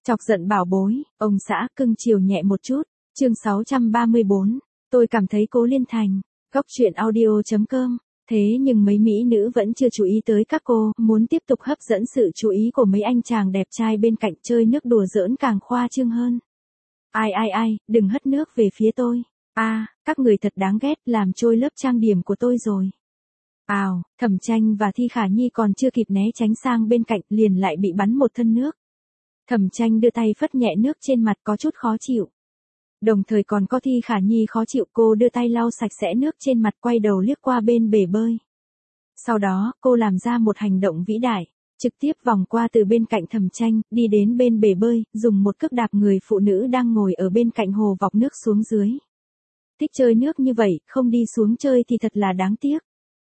Chọc giận bảo bối, ông xã cưng chiều nhẹ một chút. Chương 634. Tôi cảm thấy Cố Liên Thành. Góc truyện audio.com. Thế nhưng mấy mỹ nữ vẫn chưa chú ý tới các cô, muốn tiếp tục hấp dẫn sự chú ý của mấy anh chàng đẹp trai bên cạnh, chơi nước đùa giỡn càng khoa trương hơn. Ai, đừng hất nước về phía tôi. Các người thật đáng ghét, làm trôi lớp trang điểm của tôi rồi. Thẩm Tranh và Thi Khả Nhi còn chưa kịp né tránh sang bên cạnh, liền lại bị bắn một thân nước. Thẩm Tranh đưa tay phất nhẹ nước trên mặt, có chút khó chịu. Đồng thời còn có Thi Khả Nhi khó chịu, cô đưa tay lau sạch sẽ nước trên mặt, quay đầu liếc qua bên bể bơi. Sau đó, cô làm ra một hành động vĩ đại, trực tiếp vòng qua từ bên cạnh Thẩm Tranh, đi đến bên bể bơi, dùng một cước đạp người phụ nữ đang ngồi ở bên cạnh hồ vọc nước xuống dưới. Thích chơi nước như vậy, không đi xuống chơi thì thật là đáng tiếc.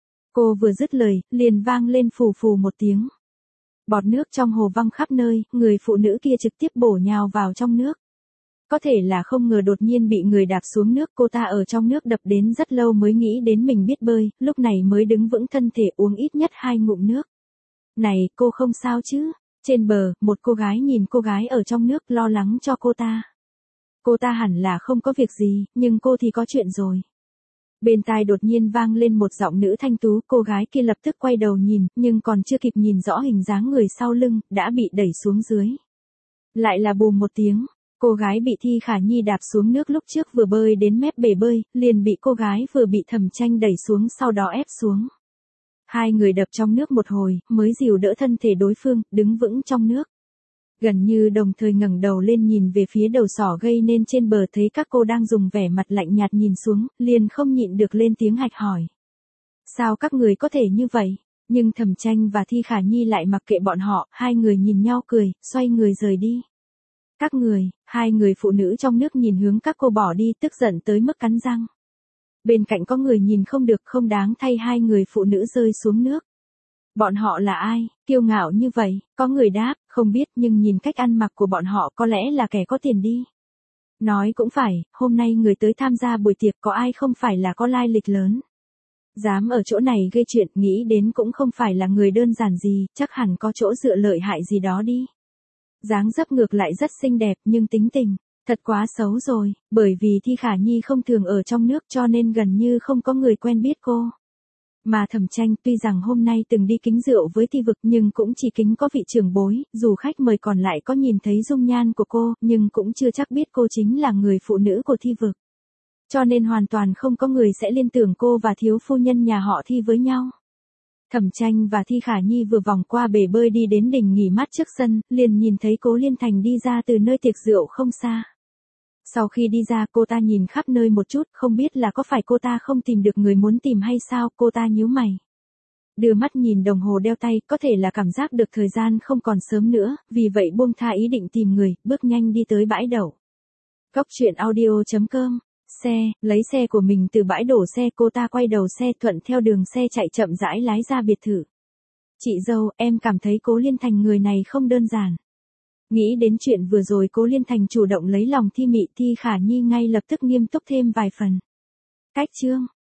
Cô vừa dứt lời, liền vang lên phù phù một tiếng. Bọt nước trong hồ văng khắp nơi, người phụ nữ kia trực tiếp bổ nhào vào trong nước. Có thể là không ngờ đột nhiên bị người đạp xuống nước, cô ta ở trong nước đập đến rất lâu mới nghĩ đến mình biết bơi, lúc này mới đứng vững thân thể, uống ít nhất 2 ngụm nước. Này, cô không sao chứ? Trên bờ, một cô gái nhìn cô gái ở trong nước, lo lắng cho cô ta. Cô ta hẳn là không có việc gì, nhưng cô thì có chuyện rồi. Bên tai đột nhiên vang lên một giọng nữ thanh tú, cô gái kia lập tức quay đầu nhìn, nhưng còn chưa kịp nhìn rõ hình dáng người sau lưng, đã bị đẩy xuống dưới. Lại là bùm một tiếng, cô gái bị Thi Khả Nhi đạp xuống nước lúc trước vừa bơi đến mép bể bơi, liền bị cô gái vừa bị Thẩm Tranh đẩy xuống sau đó ép xuống. Hai người đập trong nước một hồi, mới dìu đỡ thân thể đối phương, đứng vững trong nước. Gần như đồng thời ngẩng đầu lên nhìn về phía đầu sỏ gây nên trên bờ, thấy các cô đang dùng vẻ mặt lạnh nhạt nhìn xuống, liền không nhịn được lên tiếng hạch hỏi. Sao các người có thể như vậy? Nhưng Thẩm Tranh và Thi Khả Nhi lại mặc kệ bọn họ, hai người nhìn nhau cười, xoay người rời đi. Các người, hai người phụ nữ trong nước nhìn hướng các cô bỏ đi, tức giận tới mức cắn răng. Bên cạnh có người nhìn không được, không đáng thay hai người phụ nữ rơi xuống nước. Bọn họ là ai, kiêu ngạo như vậy? Có người đáp, không biết, nhưng nhìn cách ăn mặc của bọn họ có lẽ là kẻ có tiền đi. Nói cũng phải, hôm nay người tới tham gia buổi tiệc có ai không phải là có lai lịch lớn. Dám ở chỗ này gây chuyện, nghĩ đến cũng không phải là người đơn giản gì, chắc hẳn có chỗ dựa lợi hại gì đó đi. Dáng dấp ngược lại rất xinh đẹp, nhưng tính tình thật quá xấu rồi, bởi vì Thi Khả Nhi không thường ở trong nước cho nên gần như không có người quen biết cô. Mà Thẩm Tranh tuy rằng hôm nay từng đi kính rượu với Thi Vực, nhưng cũng chỉ kính có vị trưởng bối, dù khách mời còn lại có nhìn thấy dung nhan của cô, nhưng cũng chưa chắc biết cô chính là người phụ nữ của Thi Vực. Cho nên hoàn toàn không có người sẽ liên tưởng cô và thiếu phu nhân nhà họ Thi với nhau. Thẩm Tranh và Thi Khả Nhi vừa vòng qua bể bơi đi đến đình nghỉ mát trước sân, liền nhìn thấy Cố Liên Thành đi ra từ nơi tiệc rượu không xa. Sau khi đi ra, cô ta nhìn khắp nơi một chút, không biết là có phải cô ta không tìm được người muốn tìm hay sao, cô ta nhíu mày. Đưa mắt nhìn đồng hồ đeo tay, có thể là cảm giác được thời gian không còn sớm nữa, vì vậy buông tha ý định tìm người, bước nhanh đi tới bãi đậu. Góc truyện audio.com. Lấy xe của mình từ bãi đổ xe, cô ta quay đầu xe, thuận theo đường xe chạy chậm rãi lái ra biệt thự. Chị dâu, em cảm thấy Cố Liên Thành người này không đơn giản. Nghĩ đến chuyện vừa rồi Cố Liên Thành chủ động lấy lòng Thi Mị, Thi Khả Nhi ngay lập tức nghiêm túc thêm vài phần. Cách chương,